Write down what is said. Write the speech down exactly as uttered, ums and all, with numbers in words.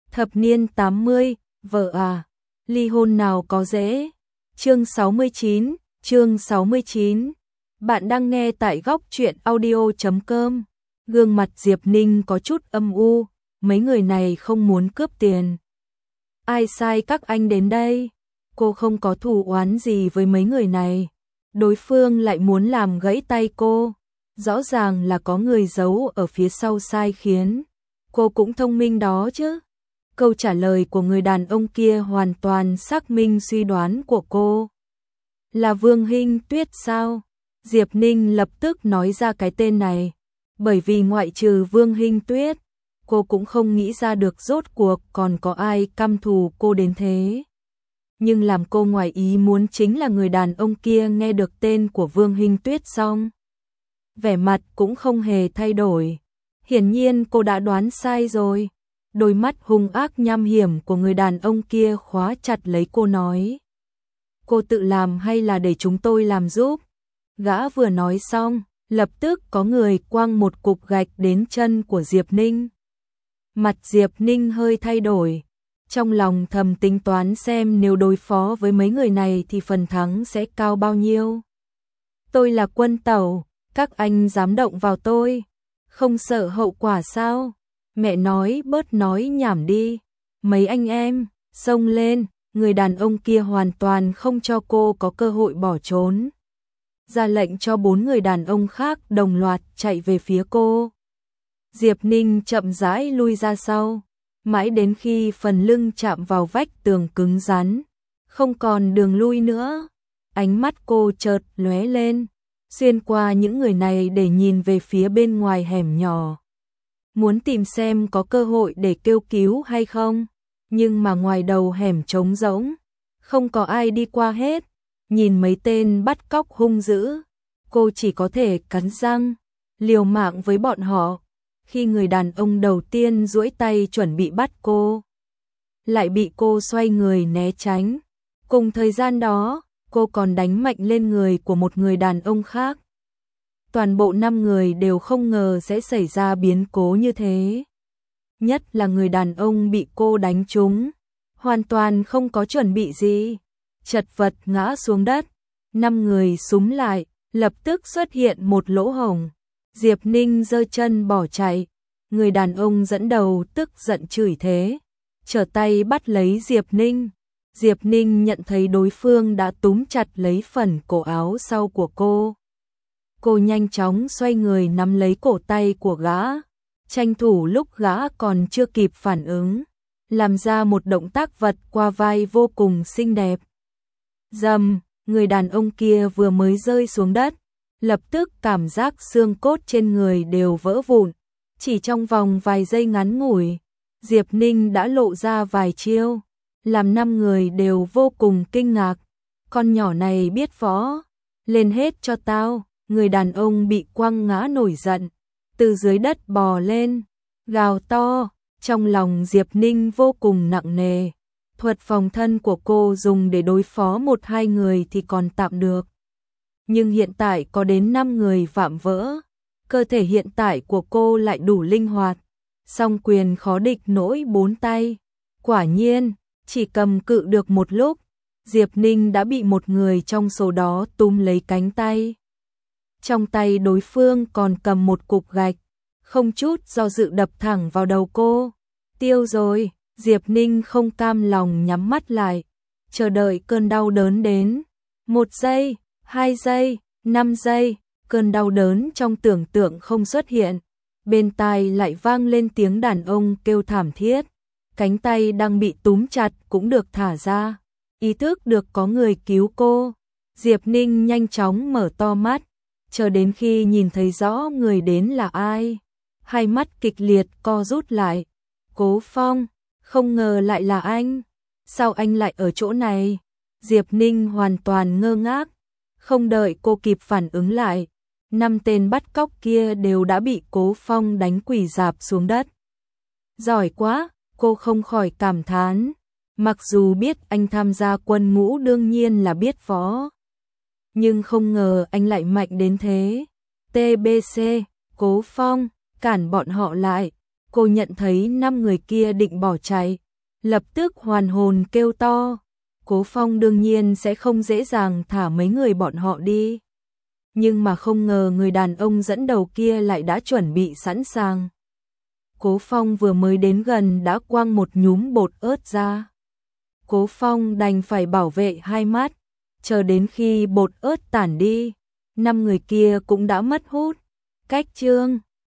Thập niên tám mươi, vợ à, ly hôn nào có dễ. Chương sáu mươi chín, chương sáu mươi chín. Bạn đang nghe tại góc truyện audio chấm com. Gương mặt Diệp Ninh có chút âm u, mấy người này không muốn cướp tiền. Ai sai các anh đến đây? Cô không có thù oán gì với mấy người này. Đối phương lại muốn làm gãy tay cô. Rõ ràng là có người giấu ở phía sau sai khiến. Cô cũng thông minh đó chứ. Câu trả lời của người đàn ông kia hoàn toàn xác minh suy đoán của cô. Là Vương Hinh Tuyết sao? Diệp Ninh lập tức nói ra cái tên này. Bởi vì ngoại trừ Vương Hinh Tuyết, cô cũng không nghĩ ra được rốt cuộc còn có ai căm thù cô đến thế. Nhưng làm cô ngoài ý muốn chính là người đàn ông kia nghe được tên của Vương Hinh Tuyết xong. Vẻ mặt cũng không hề thay đổi. Hiển nhiên cô đã đoán sai rồi. Đôi mắt hung ác nham hiểm của người đàn ông kia khóa chặt lấy cô nói. Cô tự làm hay là để chúng tôi làm giúp? Gã vừa nói xong, lập tức có người quăng một cục gạch đến chân của Diệp Ninh. Mặt Diệp Ninh hơi thay đổi. Trong lòng thầm tính toán xem nếu đối phó với mấy người này thì phần thắng sẽ cao bao nhiêu. Tôi là Quân Tẩu, các anh dám động vào tôi, không sợ hậu quả sao? Mẹ nói bớt nói nhảm đi. Mấy anh em, xông lên, người đàn ông kia hoàn toàn không cho cô có cơ hội bỏ trốn. Ra lệnh cho bốn người đàn ông khác đồng loạt chạy về phía cô. Diệp Ninh chậm rãi lui ra sau, mãi đến khi phần lưng chạm vào vách tường cứng rắn, không còn đường lui nữa. Ánh mắt cô chợt lóe lên, xuyên qua những người này để nhìn về phía bên ngoài hẻm nhỏ. Muốn tìm xem có cơ hội để kêu cứu hay không, nhưng mà ngoài đầu hẻm trống rỗng, không có ai đi qua hết. Nhìn mấy tên bắt cóc hung dữ, cô chỉ có thể cắn răng, liều mạng với bọn họ. Khi người đàn ông đầu tiên duỗi tay chuẩn bị bắt cô, lại bị cô xoay người né tránh. Cùng thời gian đó, cô còn đánh mạnh lên người của một người đàn ông khác. Toàn bộ năm người đều không ngờ sẽ xảy ra biến cố như thế. Nhất là người đàn ông bị cô đánh trúng, hoàn toàn không có chuẩn bị gì, chật vật ngã xuống đất. Năm người xúm lại, lập tức xuất hiện một lỗ hổng. Diệp Ninh giơ chân bỏ chạy. Người đàn ông dẫn đầu tức giận chửi thế, trở tay bắt lấy Diệp Ninh. Diệp Ninh nhận thấy đối phương đã túm chặt lấy phần cổ áo sau của cô. Cô nhanh chóng xoay người nắm lấy cổ tay của gã, tranh thủ lúc gã còn chưa kịp phản ứng, làm ra một động tác vật qua vai vô cùng xinh đẹp. Dầm, người đàn ông kia vừa mới rơi xuống đất, lập tức cảm giác xương cốt trên người đều vỡ vụn. Chỉ trong vòng vài giây ngắn ngủi, Diệp Ninh đã lộ ra vài chiêu, làm năm người đều vô cùng kinh ngạc. Con nhỏ này biết võ, lên hết cho tao. Người đàn ông bị quăng ngã nổi giận, từ dưới đất bò lên, gào to. Trong lòng Diệp Ninh vô cùng nặng nề. Thuật phòng thân của cô dùng để đối phó một hai người thì còn tạm được, nhưng hiện tại có đến năm người vạm vỡ. Cơ thể hiện tại của cô lại đủ linh hoạt, song quyền khó địch nổi bốn tay. Quả nhiên, chỉ cầm cự được một lúc, Diệp Ninh đã bị một người trong số đó túm lấy cánh tay. Trong tay đối phương còn cầm một cục gạch, không chút do dự đập thẳng vào đầu cô. Tiêu rồi, Diệp Ninh không cam lòng nhắm mắt lại, chờ đợi cơn đau đớn đến. Một giây, hai giây, năm giây, cơn đau đớn trong tưởng tượng không xuất hiện. Bên tai lại vang lên tiếng đàn ông kêu thảm thiết. Cánh tay đang bị túm chặt cũng được thả ra. Ý thức được có người cứu cô, Diệp Ninh nhanh chóng mở to mắt, chờ đến khi nhìn thấy rõ người đến là ai, hai mắt kịch liệt co rút lại. Cố Phong, không ngờ lại là anh. Sao anh lại ở chỗ này? Diệp Ninh hoàn toàn ngơ ngác. Không đợi cô kịp phản ứng lại, năm tên bắt cóc kia đều đã bị Cố Phong đánh quỳ rạp xuống đất. Giỏi quá, cô không khỏi cảm thán. Mặc dù biết anh tham gia quân ngũ đương nhiên là biết võ, nhưng không ngờ anh lại mạnh đến thế. tê bê xê, Cố Phong, cản bọn họ lại. Cô nhận thấy năm người kia định bỏ chạy, lập tức hoàn hồn kêu to. Cố Phong đương nhiên sẽ không dễ dàng thả mấy người bọn họ đi. Nhưng mà không ngờ người đàn ông dẫn đầu kia lại đã chuẩn bị sẵn sàng. Cố Phong vừa mới đến gần đã quăng một nhúm bột ớt ra. Cố Phong đành phải bảo vệ hai mắt, chờ đến khi bột ớt tản đi, năm người kia cũng đã mất hút. Cách chương